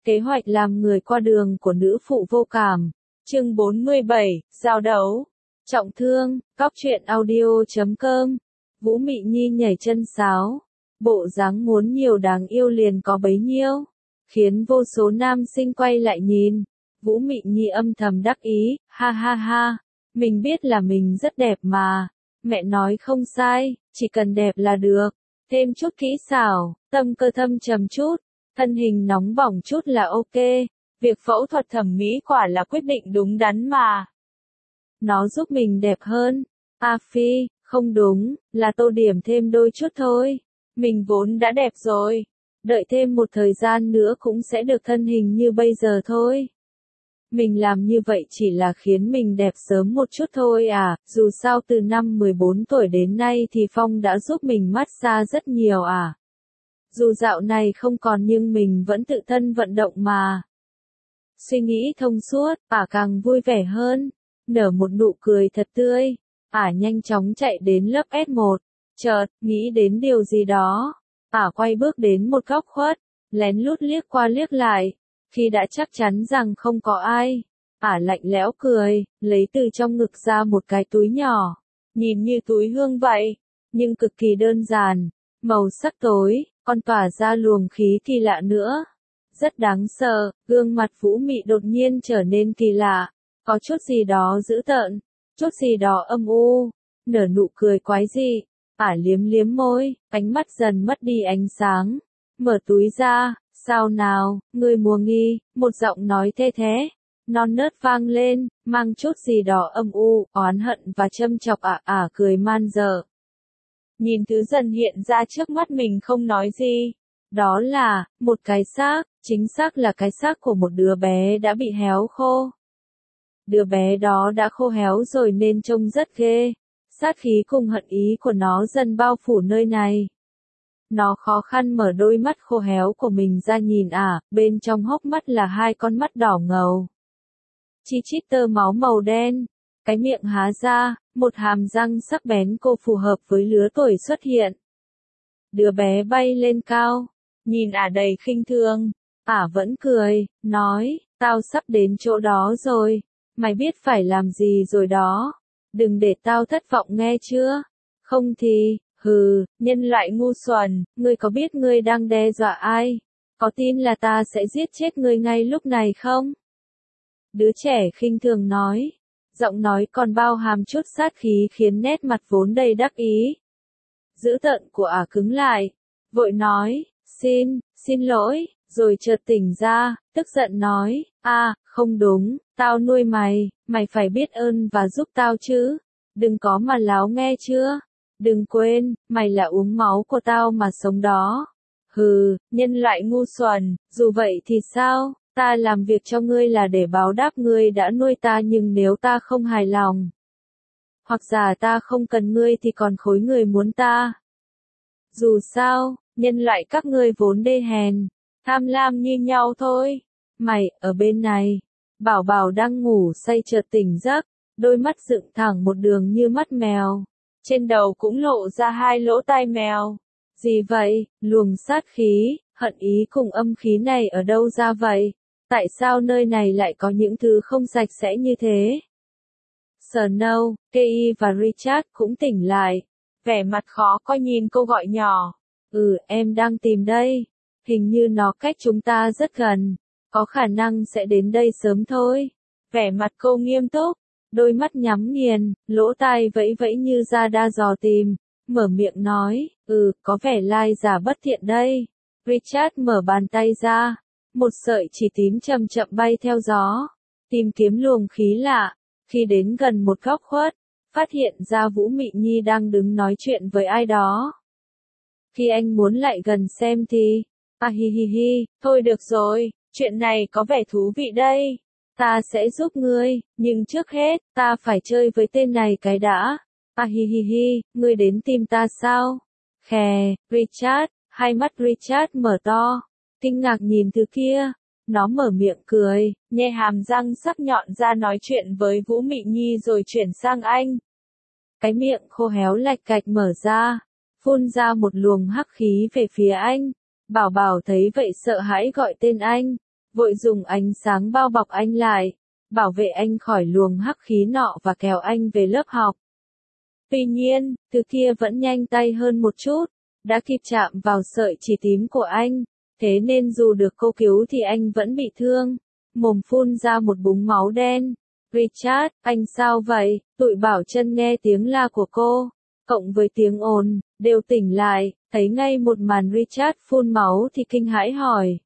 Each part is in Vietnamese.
Kế hoạch làm người qua đường của nữ phụ vô cảm. Chương 47, giao đấu. Trọng thương, cóc truyện audio.com. Vũ Mị Nhi nhảy chân sáo. Bộ dáng muốn nhiều đáng yêu liền có bấy nhiêu. Khiến vô số nam sinh quay lại nhìn. Vũ Mị Nhi âm thầm đắc ý, ha ha ha. Mình biết là mình rất đẹp mà. Mẹ nói không sai, chỉ cần đẹp là được. Thêm chút kỹ xảo, tâm cơ thâm trầm chút. Thân hình nóng bỏng chút là ok. Việc phẫu thuật thẩm mỹ quả là quyết định đúng đắn mà. Nó giúp mình đẹp hơn. A Phi, không đúng, là tô điểm thêm đôi chút thôi. Mình vốn đã đẹp rồi. Đợi thêm một thời gian nữa cũng sẽ được thân hình như bây giờ thôi. Mình làm như vậy chỉ là khiến mình đẹp sớm một chút thôi à, dù sao từ năm 14 tuổi đến nay thì Phong đã giúp mình massage rất nhiều à. Dù dạo này không còn nhưng mình vẫn tự thân vận động mà. Suy nghĩ thông suốt, càng vui vẻ hơn, nở một nụ cười thật tươi, nhanh chóng chạy đến lớp S1, chợt, nghĩ đến điều gì đó, quay bước đến một góc khuất, lén lút liếc qua liếc lại, khi đã chắc chắn rằng không có ai, lạnh lẽo cười, lấy từ trong ngực ra một cái túi nhỏ, nhìn như túi hương vậy, nhưng cực kỳ đơn giản, màu sắc tối, còn tỏa ra luồng khí kỳ lạ nữa. Rất đáng sợ, gương mặt Vũ Mị đột nhiên trở nên kỳ lạ, có chút gì đó dữ tợn, chút gì đó âm u, nở nụ cười quái dị, liếm liếm môi, ánh mắt dần mất đi ánh sáng, mở túi ra, sao nào, ngươi mua nghi, một giọng nói thê thế, non nớt vang lên, mang chút gì đó âm u, oán hận và châm chọc cười man dợ. Nhìn thứ dần hiện ra trước mắt mình không nói gì. Đó là, một cái xác, chính xác là cái xác của một đứa bé đã bị héo khô. Đứa bé đó đã khô héo rồi nên trông rất ghê. Sát khí cùng hận ý của nó dần bao phủ nơi này. Nó khó khăn mở đôi mắt khô héo của mình ra nhìn bên trong hốc mắt là hai con mắt đỏ ngầu. Chi chít tơ máu màu đen. Cái miệng há ra, một hàm răng sắc bén cô phù hợp với lứa tuổi xuất hiện. Đứa bé bay lên cao, nhìn đầy khinh thường, vẫn cười, nói, tao sắp đến chỗ đó rồi, mày biết phải làm gì rồi đó, đừng để tao thất vọng nghe chưa, không thì, nhân loại ngu xuẩn, ngươi có biết ngươi đang đe dọa ai, có tin là ta sẽ giết chết ngươi ngay lúc này không? Đứa trẻ khinh thường nói. Giọng nói còn bao hàm chút sát khí khiến nét mặt vốn đầy đắc ý. Dữ tợn của cứng lại, vội nói, xin lỗi, rồi chợt tỉnh ra, tức giận nói, không đúng, tao nuôi mày, mày phải biết ơn và giúp tao chứ, đừng có mà láo nghe chưa, đừng quên, mày là uống máu của tao mà sống đó. Nhân loại ngu xuẩn, dù vậy thì sao? Ta làm việc cho ngươi là để báo đáp ngươi đã nuôi ta nhưng nếu ta không hài lòng, hoặc giả ta không cần ngươi thì còn khối người muốn ta. Dù sao, nhân loại các ngươi vốn đê hèn, tham lam như nhau thôi. Mày, ở bên này, Bảo Bảo đang ngủ say chợt tỉnh giấc, đôi mắt dựng thẳng một đường như mắt mèo, trên đầu cũng lộ ra hai lỗ tai mèo. Gì vậy, luồng sát khí, hận ý cùng âm khí này ở đâu ra vậy? Tại sao nơi này lại có những thứ không sạch sẽ như thế? Snow, Kei và Richard cũng tỉnh lại. Vẻ mặt khó coi nhìn cô gọi nhỏ. Em đang tìm đây. Hình như nó cách chúng ta rất gần. Có khả năng sẽ đến đây sớm thôi. Vẻ mặt cô nghiêm túc. Đôi mắt nhắm nghiền, lỗ tai vẫy vẫy như ra đa dò tìm. Mở miệng nói, có vẻ lai giả bất thiện đây. Richard mở bàn tay ra. Một sợi chỉ tím chậm chậm bay theo gió, tìm kiếm luồng khí lạ, khi đến gần một góc khuất, phát hiện ra Vũ Mị Nhi đang đứng nói chuyện với ai đó. Khi anh muốn lại gần xem thì, hi hi hi, thôi được rồi, chuyện này có vẻ thú vị đây, ta sẽ giúp ngươi, nhưng trước hết, ta phải chơi với tên này cái đã. Hi hi hi, ngươi đến tìm ta sao? Khè, Richard, hai mắt Richard mở to. Kinh ngạc nhìn thứ kia, nó mở miệng cười, nhe hàm răng sắc nhọn ra nói chuyện với Vũ Mị Nhi rồi chuyển sang anh. Cái miệng khô héo lạch cạch mở ra, phun ra một luồng hắc khí về phía anh. Bảo Bảo thấy vậy sợ hãi gọi tên anh, vội dùng ánh sáng bao bọc anh lại, bảo vệ anh khỏi luồng hắc khí nọ và kéo anh về lớp học. Tuy nhiên, thứ kia vẫn nhanh tay hơn một chút, đã kịp chạm vào sợi chỉ tím của anh, thế nên dù được cô cứu thì anh vẫn bị thương, mồm phun ra một búng máu đen. Richard, anh sao vậy? Tụi Bảo Chân nghe tiếng la của cô, cộng với tiếng ồn, đều tỉnh lại, thấy ngay một màn Richard phun máu thì kinh hãi hỏi.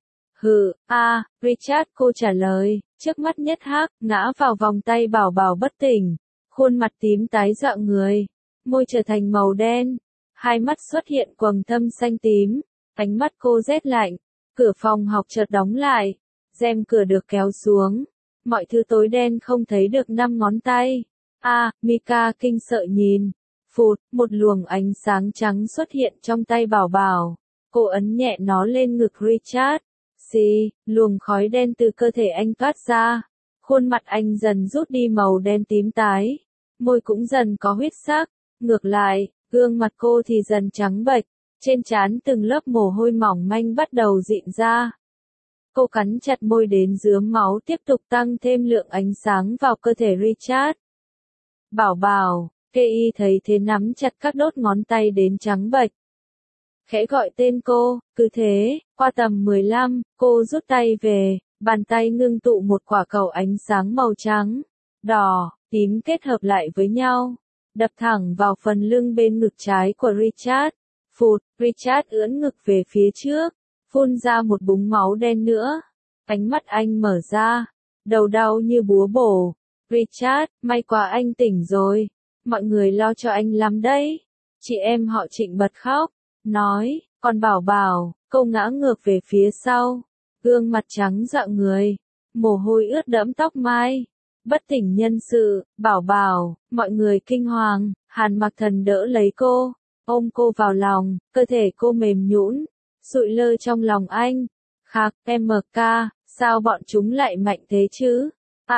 Richard, cô trả lời, trước mắt nhất hắc, ngã vào vòng tay Bảo Bảo bất tỉnh, khuôn mặt tím tái rợ người, môi trở thành màu đen, hai mắt xuất hiện quầng thâm xanh tím, ánh mắt cô rét lạnh, cửa phòng học chợt đóng lại, rèm cửa được kéo xuống, mọi thứ tối đen không thấy được 5 ngón tay. Mika kinh sợ nhìn, phụt, một luồng ánh sáng trắng xuất hiện trong tay Bảo Bảo, cô ấn nhẹ nó lên ngực Richard. Xì, luồng khói đen từ cơ thể anh toát ra, khuôn mặt anh dần rút đi màu đen tím tái, môi cũng dần có huyết sắc, ngược lại, gương mặt cô thì dần trắng bệch, trên trán từng lớp mồ hôi mỏng manh bắt đầu rịn ra. Cô cắn chặt môi đến rướm máu tiếp tục tăng thêm lượng ánh sáng vào cơ thể Richard. Bảo Bảo, Kei thấy thế nắm chặt các đốt ngón tay đến trắng bệch. Khẽ gọi tên cô, cứ thế, qua tầm 15, cô rút tay về, bàn tay ngưng tụ một quả cầu ánh sáng màu trắng, đỏ, tím kết hợp lại với nhau, đập thẳng vào phần lưng bên ngực trái của Richard. Phụt, Richard ưỡn ngực về phía trước, phun ra một búng máu đen nữa. Ánh mắt anh mở ra, đầu đau như búa bổ. Richard, may quá anh tỉnh rồi, mọi người lo cho anh lắm đấy. Chị em họ Trịnh bật khóc, nói, còn Bảo Bảo, cô ngã ngược về phía sau, gương mặt trắng rợ người, mồ hôi ướt đẫm tóc mai, bất tỉnh nhân sự. Bảo Bảo, mọi người kinh hoàng, Hàn Mặc Thần đỡ lấy cô, ôm cô vào lòng, cơ thể cô mềm nhũn, sụi lơ trong lòng anh. Khạc, MK, sao bọn chúng lại mạnh thế chứ?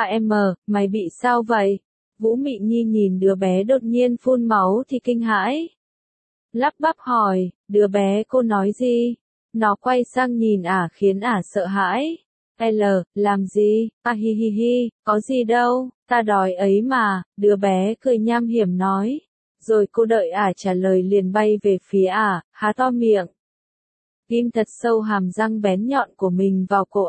Mày bị sao vậy? Vũ Mị Nhi nhìn đứa bé đột nhiên phun máu thì kinh hãi. Lắp bắp hỏi, đứa bé cô nói gì? Nó quay sang nhìn khiến sợ hãi. Làm gì? Hi hi hi, có gì đâu, ta đói ấy mà, đứa bé cười nham hiểm nói. Rồi cô đợi trả lời liền bay về phía há to miệng. Ghim thật sâu hàm răng bén nhọn của mình vào cổ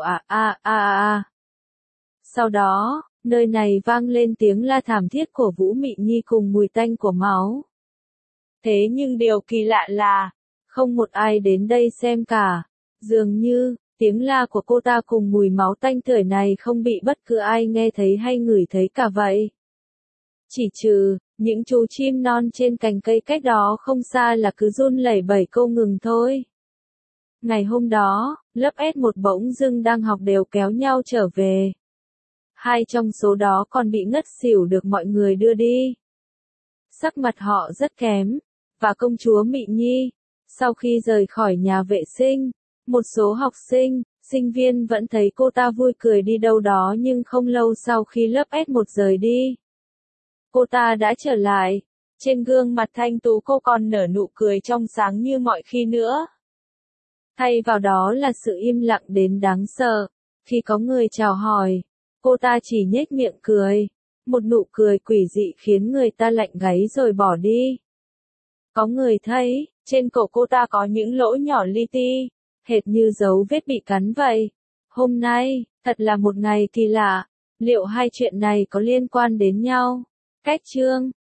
Sau đó, nơi này vang lên tiếng la thảm thiết của Vũ Mị Nhi cùng mùi tanh của máu. Thế nhưng điều kỳ lạ là, không một ai đến đây xem cả. Dường như, tiếng la của cô ta cùng mùi máu tanh tưởi này không bị bất cứ ai nghe thấy hay ngửi thấy cả vậy. Chỉ trừ, những chú chim non trên cành cây cách đó không xa là cứ run lẩy bẩy câu ngừng thôi. Ngày hôm đó, lớp S1 bỗng dưng đang học đều kéo nhau trở về. 2 trong số đó còn bị ngất xỉu được mọi người đưa đi. Sắc mặt họ rất kém, và công chúa Mị Nhi, sau khi rời khỏi nhà vệ sinh, một số học sinh, sinh viên vẫn thấy cô ta vui cười đi đâu đó nhưng không lâu sau khi lớp S1 rời đi. Cô ta đã trở lại, trên gương mặt thanh tú cô còn nở nụ cười trong sáng như mọi khi nữa. Thay vào đó là sự im lặng đến đáng sợ, khi có người chào hỏi, cô ta chỉ nhếch miệng cười, một nụ cười quỷ dị khiến người ta lạnh gáy rồi bỏ đi. Có người thấy, trên cổ cô ta có những lỗ nhỏ li ti, hệt như dấu vết bị cắn vậy. Hôm nay, thật là một ngày kỳ lạ, liệu hai chuyện này có liên quan đến nhau? Cách chương